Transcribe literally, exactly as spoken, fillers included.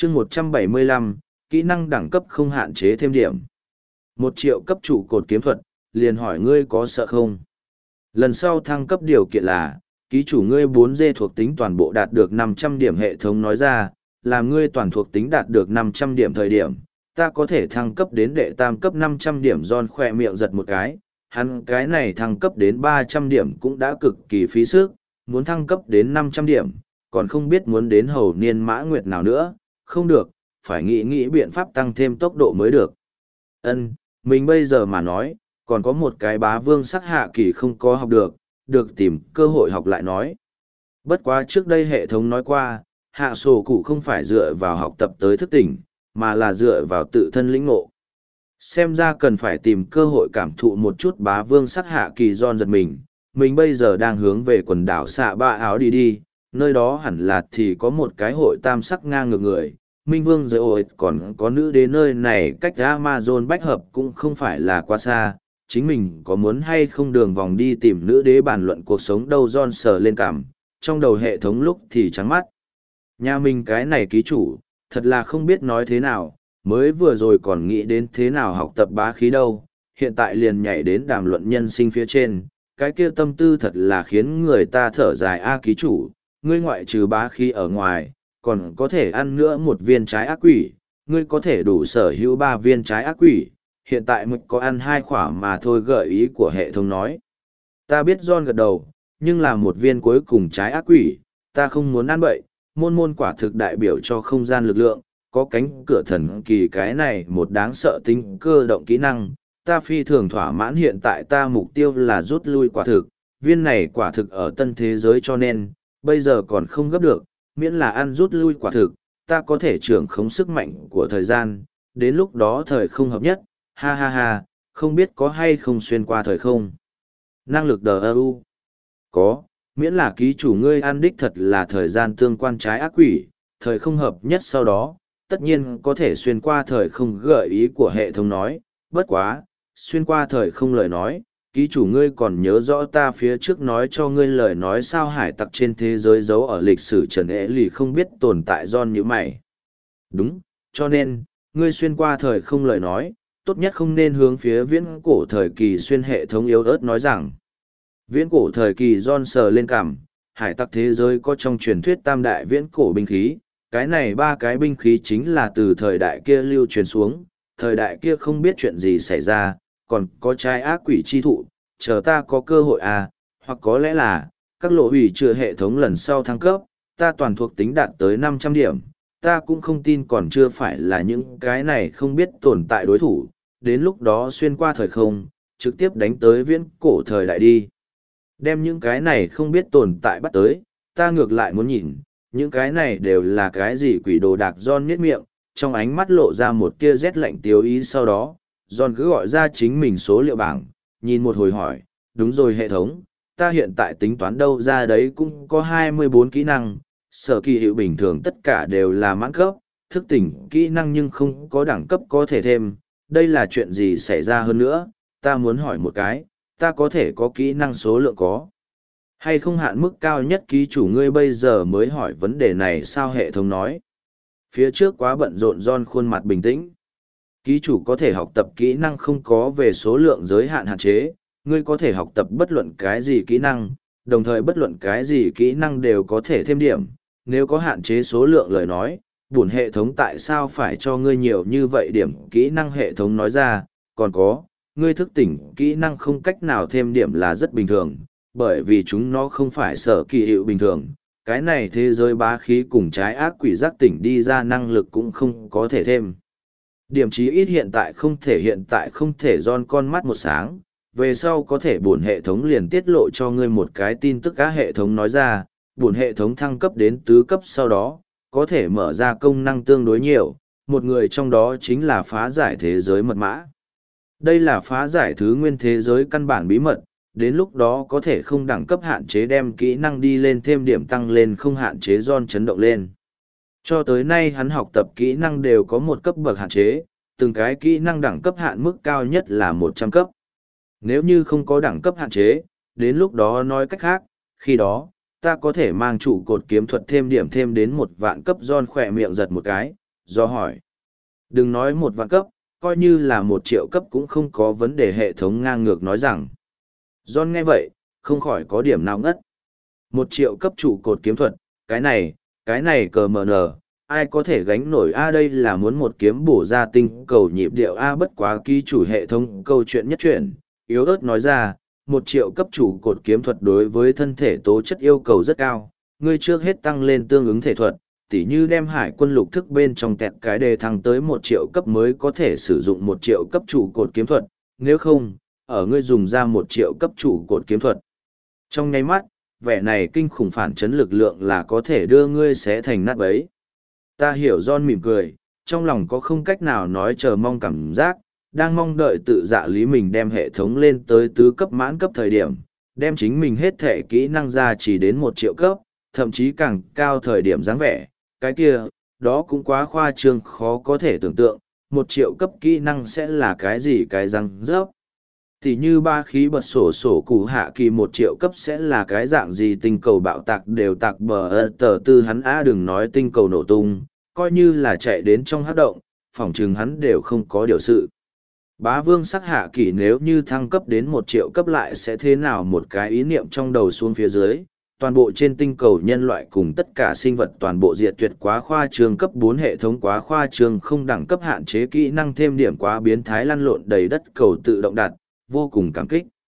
chương một trăm bảy mươi lăm, kỹ năng đẳng cấp không hạn chế thêm điểm. Một triệu cấp trụ cột kiếm thuật, liền hỏi ngươi có sợ không? Lần sau thăng cấp điều kiện là, ký chủ ngươi bốn D thuộc tính toàn bộ đạt được năm trăm điểm hệ thống nói ra, làm ngươi toàn thuộc tính đạt được năm trăm điểm thời điểm, ta có thể thăng cấp đến đệ tam cấp năm trăm điểm. Giòn khỏe miệng giật một cái, hắn cái này thăng cấp đến ba trăm điểm cũng đã cực kỳ phí sức, muốn thăng cấp đến năm trăm điểm, còn không biết muốn đến hầu niên mã nguyệt nào nữa, không được, phải nghĩ nghĩ biện pháp tăng thêm tốc độ mới được. Ân, mình bây giờ mà nói, còn có một cái bá vương sắc hạ kỳ không có học được, được tìm cơ hội học lại nói. Bất quá trước đây hệ thống nói qua, hạ sổ cụ không phải dựa vào học tập tới thức tỉnh, mà là dựa vào tự thân lĩnh ngộ. Xem ra cần phải tìm cơ hội cảm thụ một chút bá vương sắc hạ kỳ. Giòn giật mình, mình bây giờ đang hướng về quần đảo xạ ba áo đi đi, nơi đó hẳn là thì có một cái hội tam sắc ngang ngược người. Minh Vương giới ổi còn có nữ đến nơi này cách Amazon bách hợp cũng không phải là quá xa, chính mình có muốn hay không đường vòng đi tìm nữ đế bàn luận cuộc sống đâu. John sờ lên cằm, trong đầu hệ thống lúc thì trắng mắt. Nhà mình cái này ký chủ, thật là không biết nói thế nào, mới vừa rồi còn nghĩ đến thế nào học tập bá khí đâu, hiện tại liền nhảy đến đàm luận nhân sinh phía trên, cái kia tâm tư thật là khiến người ta thở dài. A ký chủ, ngươi ngoại trừ bá khí ở ngoài, còn có thể ăn nữa một viên trái ác quỷ, ngươi có thể đủ sở hữu ba viên trái ác quỷ, hiện tại mực có ăn hai khỏa mà thôi. Gợi ý của hệ thống nói. Ta biết John gật đầu, nhưng là một viên cuối cùng trái ác quỷ, ta không muốn ăn bậy. Môn môn quả thực đại biểu cho không gian lực lượng, có cánh cửa thần kỳ cái này một đáng sợ tính cơ động kỹ năng, ta phi thường thỏa mãn. Hiện tại ta mục tiêu là rút lui quả thực, viên này quả thực ở tân thế giới cho nên, bây giờ còn không gấp được, miễn là ăn rút lui quả thực, ta có thể trưởng khống sức mạnh của thời gian, đến lúc đó thời không hợp nhất, ha ha ha, không biết có hay không xuyên qua thời không. Năng lực đờ ơ u. Có, miễn là ký chủ ngươi ăn đích thật là thời gian tương quan trái ác quỷ, thời không hợp nhất sau đó, tất nhiên có thể xuyên qua thời không. Gợi ý của hệ thống nói, bất quá, xuyên qua thời không lời nói, ký chủ ngươi còn nhớ rõ ta phía trước nói cho ngươi lời nói sao? Hải tặc trên thế giới giấu ở lịch sử trần ế lì không biết tồn tại. Giòn như mày. Đúng, cho nên, ngươi xuyên qua thời không lời nói, tốt nhất không nên hướng phía viễn cổ thời kỳ xuyên. Hệ thống yếu ớt nói rằng, viễn cổ thời kỳ. Giòn sờ lên cằm, hải tặc thế giới có trong truyền thuyết tam đại viễn cổ binh khí, cái này ba cái binh khí chính là từ thời đại kia lưu truyền xuống, thời đại kia không biết chuyện gì xảy ra, còn có trái ác quỷ chi thụ, chờ ta có cơ hội à, hoặc có lẽ là, các lộ hủy chưa hệ thống lần sau thăng cấp, ta toàn thuộc tính đạt tới năm trăm điểm, ta cũng không tin còn chưa phải là những cái này không biết tồn tại đối thủ, đến lúc đó xuyên qua thời không, trực tiếp đánh tới viễn cổ thời đại đi. Đem những cái này không biết tồn tại bắt tới, ta ngược lại muốn nhìn, những cái này đều là cái gì quỷ đồ đạc. John nhếch miệng, trong ánh mắt lộ ra một tia rét lạnh tiêu ý. Sau đó, John cứ gọi ra chính mình số liệu bảng, nhìn một hồi hỏi, đúng rồi hệ thống, ta hiện tại tính toán đâu ra đấy cũng có hai mươi bốn kỹ năng, sở kỳ hiệu bình thường tất cả đều là mãn cấp, thức tỉnh kỹ năng nhưng không có đẳng cấp có thể thêm, đây là chuyện gì xảy ra? Hơn nữa, ta muốn hỏi một cái, ta có thể có kỹ năng số lượng có hay không hạn mức cao nhất? Ký chủ ngươi bây giờ mới hỏi vấn đề này sao? Hệ thống nói. Phía trước quá bận rộn. John khuôn mặt bình tĩnh. Ký chủ có thể học tập kỹ năng không có về số lượng giới hạn hạn chế, ngươi có thể học tập bất luận cái gì kỹ năng, đồng thời bất luận cái gì kỹ năng đều có thể thêm điểm, nếu có hạn chế số lượng lời nói, bổn hệ thống tại sao phải cho ngươi nhiều như vậy điểm kỹ năng? Hệ thống nói ra, còn có, ngươi thức tỉnh kỹ năng không cách nào thêm điểm là rất bình thường, bởi vì chúng nó không phải sở kỳ hiệu bình thường, cái này thế giới bá khí cùng trái ác quỷ giác tỉnh đi ra năng lực cũng không có thể thêm. Điểm chí ít hiện tại không thể hiện tại không thể. Giòn con mắt một sáng, về sau có thể bổn hệ thống liền tiết lộ cho ngươi một cái tin tức. Các hệ thống nói ra, bổn hệ thống thăng cấp đến tứ cấp sau đó, có thể mở ra công năng tương đối nhiều, một người trong đó chính là phá giải thế giới mật mã. Đây là phá giải thứ nguyên thế giới căn bản bí mật, đến lúc đó có thể không đẳng cấp hạn chế đem kỹ năng đi lên thêm điểm tăng lên không hạn chế. Giòn chấn động lên. Cho tới nay hắn học tập kỹ năng đều có một cấp bậc hạn chế, từng cái kỹ năng đẳng cấp hạn mức cao nhất là một trăm cấp. Nếu như không có đẳng cấp hạn chế, đến lúc đó nói cách khác, khi đó, ta có thể mang trụ cột kiếm thuật thêm điểm thêm đến một vạn cấp. Giòn khỏe miệng giật một cái, do hỏi. Đừng nói một vạn cấp, coi như là một triệu cấp cũng không có vấn đề, hệ thống ngang ngược nói rằng. John nghe vậy, không khỏi có điểm nào ngất. Một triệu cấp trụ cột kiếm thuật, cái này, cái này cờ mờ nờ, ai có thể gánh nổi a đây là muốn một kiếm bổ ra tinh cầu nhịp điệu a bất quá ký chủ hệ thống câu chuyện nhất truyện, yếu ớt nói ra, một triệu cấp trụ cột kiếm thuật đối với thân thể tố chất yêu cầu rất cao, ngươi trước hết tăng lên tương ứng thể thuật, tỉ như đem hải quân lục thức bên trong tẹt cái đề thăng tới một triệu cấp mới có thể sử dụng một triệu cấp trụ cột kiếm thuật, nếu không, ở ngươi dùng ra một triệu cấp trụ cột kiếm thuật. Trong nháy mắt, vẻ này kinh khủng phản chấn lực lượng là có thể đưa ngươi xé thành nát bấy. Ta hiểu John mỉm cười, trong lòng có không cách nào nói chờ mong cảm giác, đang mong đợi tự dạ lý mình đem hệ thống lên tới tứ cấp mãn cấp thời điểm, đem chính mình hết thể kỹ năng ra chỉ đến một triệu cấp, thậm chí càng cao thời điểm dáng vẻ, cái kia, đó cũng quá khoa trương khó có thể tưởng tượng, một triệu cấp kỹ năng sẽ là cái gì cái răng rớp. Thì như ba khí bật sổ sổ cụ hạ kỳ một triệu cấp sẽ là cái dạng gì, tinh cầu bạo tạc đều tạc bờ ơ tờ tư hắn á đừng nói tinh cầu nổ tung, coi như là chạy đến trong hát động, phỏng chừng hắn đều không có điều sự. Bá vương sắc hạ kỳ nếu như thăng cấp đến một triệu cấp lại sẽ thế nào, một cái ý niệm trong đầu xuống phía dưới, toàn bộ trên tinh cầu nhân loại cùng tất cả sinh vật toàn bộ diệt tuyệt quá khoa trương, cấp bốn hệ thống quá khoa trương, không đẳng cấp hạn chế kỹ năng thêm điểm quá biến thái lăn lộn đầy đất cầu tự động đặt, vô cùng cảm kích.